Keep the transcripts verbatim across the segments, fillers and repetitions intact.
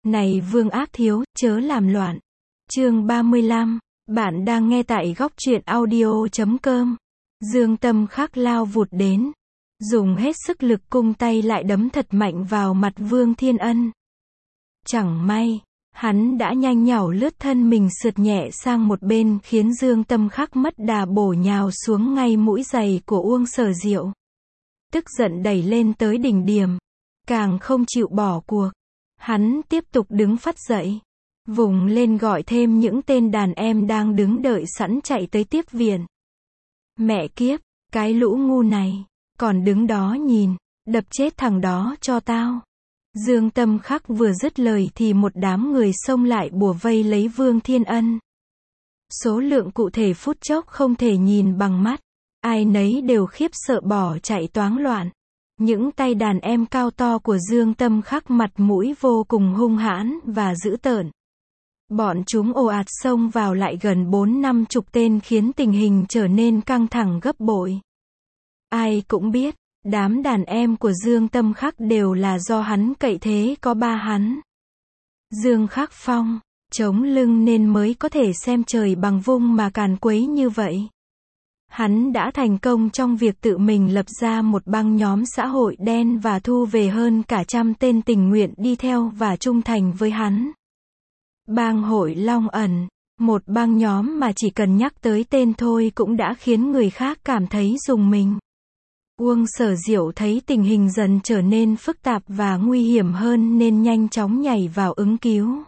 Này Vương Ác Thiếu, chớ làm loạn. Chương ba mươi lăm, bạn đang nghe tại góc truyện audio chấm com. Dương Tâm Khắc lao vụt đến, dùng hết sức lực cung tay lại đấm thật mạnh vào mặt Vương Thiên Ân. Chẳng may, hắn đã nhanh nhảu lướt thân mình sượt nhẹ sang một bên khiến Dương Tâm Khắc mất đà bổ nhào xuống ngay mũi giày của Uông Sở Diệu. Tức giận đẩy lên tới đỉnh điểm, càng không chịu bỏ cuộc. Hắn tiếp tục đứng phắt dậy, vùng lên gọi thêm những tên đàn em đang đứng đợi sẵn chạy tới tiếp viện. Mẹ kiếp, cái lũ ngu này, còn đứng đó nhìn, đập chết thằng đó cho tao. Dương Tâm Khắc vừa dứt lời thì một đám người xông lại bủa vây lấy Vương Thiên Ân. Số lượng cụ thể phút chốc không thể nhìn bằng mắt, ai nấy đều khiếp sợ bỏ chạy toáng loạn. Những tay đàn em cao to của Dương Tâm Khắc mặt mũi vô cùng hung hãn và dữ tợn. Bọn chúng ồ ạt xông vào lại gần bốn năm chục tên khiến tình hình trở nên căng thẳng gấp bội. Ai cũng biết, đám đàn em của Dương Tâm Khắc đều là do hắn cậy thế có ba hắn. Dương Khắc Phong, chống lưng nên mới có thể xem trời bằng vung mà càn quấy như vậy. Hắn đã thành công trong việc tự mình lập ra một băng nhóm xã hội đen và thu về hơn cả trăm tên tình nguyện đi theo và trung thành với hắn. Bang hội Long Ẩn, một băng nhóm mà chỉ cần nhắc tới tên thôi cũng đã khiến người khác cảm thấy rùng mình. Uông Sở Diệu thấy tình hình dần trở nên phức tạp và nguy hiểm hơn nên nhanh chóng nhảy vào ứng cứu.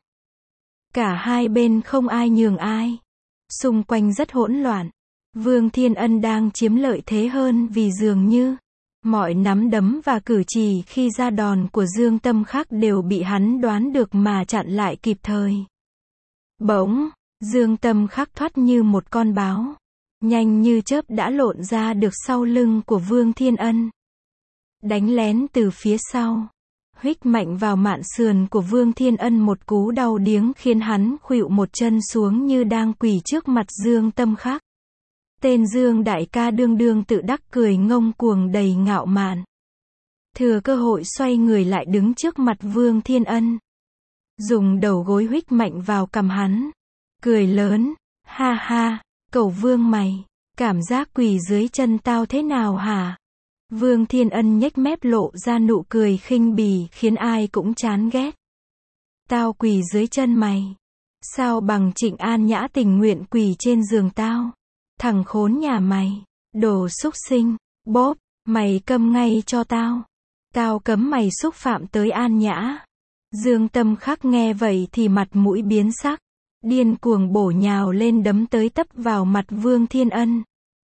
Cả hai bên không ai nhường ai. Xung quanh rất hỗn loạn. Vương Thiên Ân đang chiếm lợi thế hơn vì dường như mọi nắm đấm và cử chỉ khi ra đòn của Dương Tâm Khắc đều bị hắn đoán được mà chặn lại kịp thời. Bỗng, Dương Tâm Khắc thoát như một con báo, nhanh như chớp đã lộn ra được sau lưng của Vương Thiên Ân. Đánh lén từ phía sau, huých mạnh vào mạn sườn của Vương Thiên Ân một cú đau điếng khiến hắn khuỵu một chân xuống như đang quỳ trước mặt Dương Tâm Khắc. Tên Dương đại ca đương đương tự đắc cười ngông cuồng đầy ngạo mạn. Thừa cơ hội xoay người lại đứng trước mặt Vương Thiên Ân. Dùng đầu gối huých mạnh vào cằm hắn. Cười lớn, ha ha, cẩu Vương mày, cảm giác quỳ dưới chân tao thế nào hả? Vương Thiên Ân nhếch mép lộ ra nụ cười khinh bỉ khiến ai cũng chán ghét. Tao quỳ dưới chân mày. Sao bằng Trịnh An Nhã tình nguyện quỳ trên giường tao? Thằng khốn nhà mày, đồ xúc sinh, bốp, mày câm ngay cho tao. Tao cấm mày xúc phạm tới An Nhã. Dương Tâm Khắc nghe vậy thì mặt mũi biến sắc, điên cuồng bổ nhào lên đấm tới tấp vào mặt Vương Thiên Ân.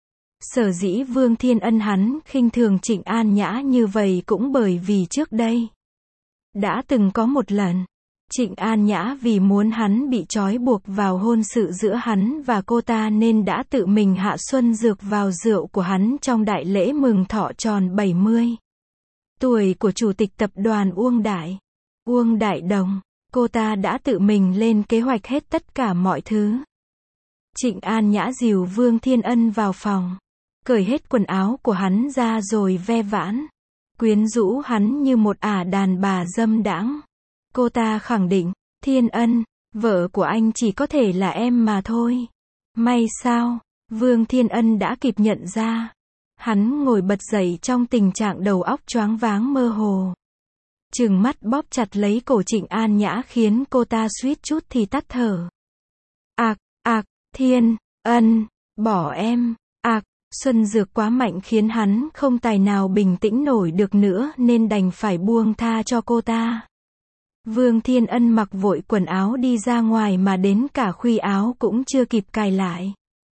Sở dĩ Vương Thiên Ân hắn khinh thường Trịnh An Nhã như vậy cũng bởi vì trước đây đã từng có một lần, Trịnh An Nhã vì muốn hắn bị trói buộc vào hôn sự giữa hắn và cô ta nên đã tự mình hạ xuân dược vào rượu của hắn trong đại lễ mừng thọ tròn bảy mươi tuổi của chủ tịch tập đoàn Uông Đại, Uông Đại Đồng. Cô ta đã tự mình lên kế hoạch hết tất cả mọi thứ. Trịnh An Nhã dìu Vương Thiên Ân vào phòng, cởi hết quần áo của hắn ra rồi ve vãn, quyến rũ hắn như một ả đàn bà dâm đãng. Cô ta khẳng định, Thiên Ân, vợ của anh chỉ có thể là em mà thôi. May sao, Vương Thiên Ân đã kịp nhận ra. Hắn ngồi bật dậy trong tình trạng đầu óc choáng váng mơ hồ. Trừng mắt bóp chặt lấy cổ Trịnh An Nhã khiến cô ta suýt chút thì tắt thở. Ạc, ạc, Thiên Ân, bỏ em, ạc, xuân dược quá mạnh khiến hắn không tài nào bình tĩnh nổi được nữa nên đành phải buông tha cho cô ta. Vương Thiên Ân mặc vội quần áo đi ra ngoài mà đến cả khuy áo cũng chưa kịp cài lại.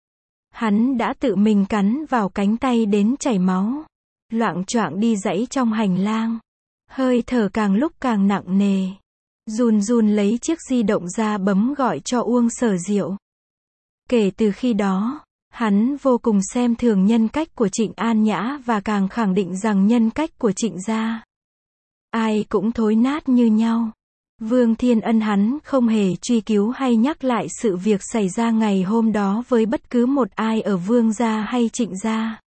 Hắn đã tự mình cắn vào cánh tay đến chảy máu, loạng choạng đi dãy trong hành lang. Hơi thở càng lúc càng nặng nề. Run run lấy chiếc di động ra bấm gọi cho Uông Sở Diệu. Kể từ khi đó, hắn vô cùng xem thường nhân cách của Trịnh An Nhã và càng khẳng định rằng nhân cách của Trịnh gia ai cũng thối nát như nhau. Vương Thiên Ân hắn không hề truy cứu hay nhắc lại sự việc xảy ra ngày hôm đó với bất cứ một ai ở Vương gia hay Trịnh gia.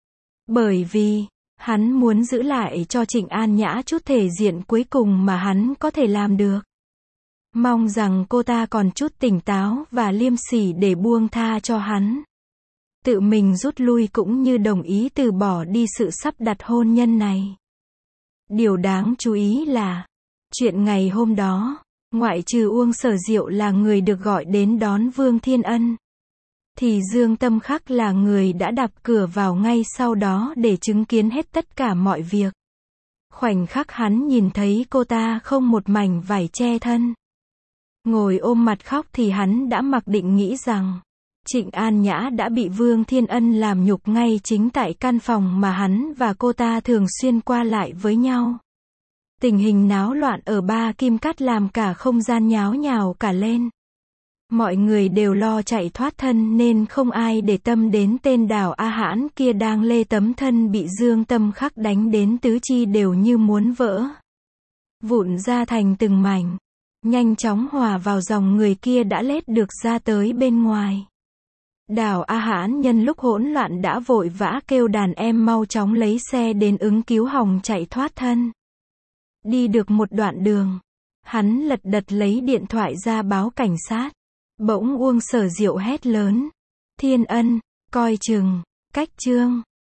Bởi vì hắn muốn giữ lại cho Trịnh An Nhã chút thể diện cuối cùng mà hắn có thể làm được. Mong rằng cô ta còn chút tỉnh táo và liêm sỉ để buông tha cho hắn. Tự mình rút lui cũng như đồng ý từ bỏ đi sự sắp đặt hôn nhân này. Điều đáng chú ý là, chuyện ngày hôm đó, ngoại trừ Uông Sở Diệu là người được gọi đến đón Vương Thiên Ân, thì Dương Tâm Khắc là người đã đạp cửa vào ngay sau đó để chứng kiến hết tất cả mọi việc. Khoảnh khắc hắn nhìn thấy cô ta không một mảnh vải che thân, ngồi ôm mặt khóc thì hắn đã mặc định nghĩ rằng, Trịnh An Nhã đã bị Vương Thiên Ân làm nhục ngay chính tại căn phòng mà hắn và cô ta thường xuyên qua lại với nhau. Tình hình náo loạn ở Ba Kim Cát làm cả không gian nháo nhào cả lên. Mọi người đều lo chạy thoát thân nên không ai để tâm đến tên Đào A Hãn kia đang lê tấm thân bị Dương Tâm Khắc đánh đến tứ chi đều như muốn vỡ vụn ra thành từng mảnh, nhanh chóng hòa vào dòng người kia đã lết được ra tới bên ngoài. Đào A Hãn nhân lúc hỗn loạn đã vội vã kêu đàn em mau chóng lấy xe đến ứng cứu hòng chạy thoát thân. Đi được một đoạn đường, hắn lật đật lấy điện thoại ra báo cảnh sát. Bỗng Uông Sở Diệu hét lớn, Thiên Ân, coi chừng, cách Trương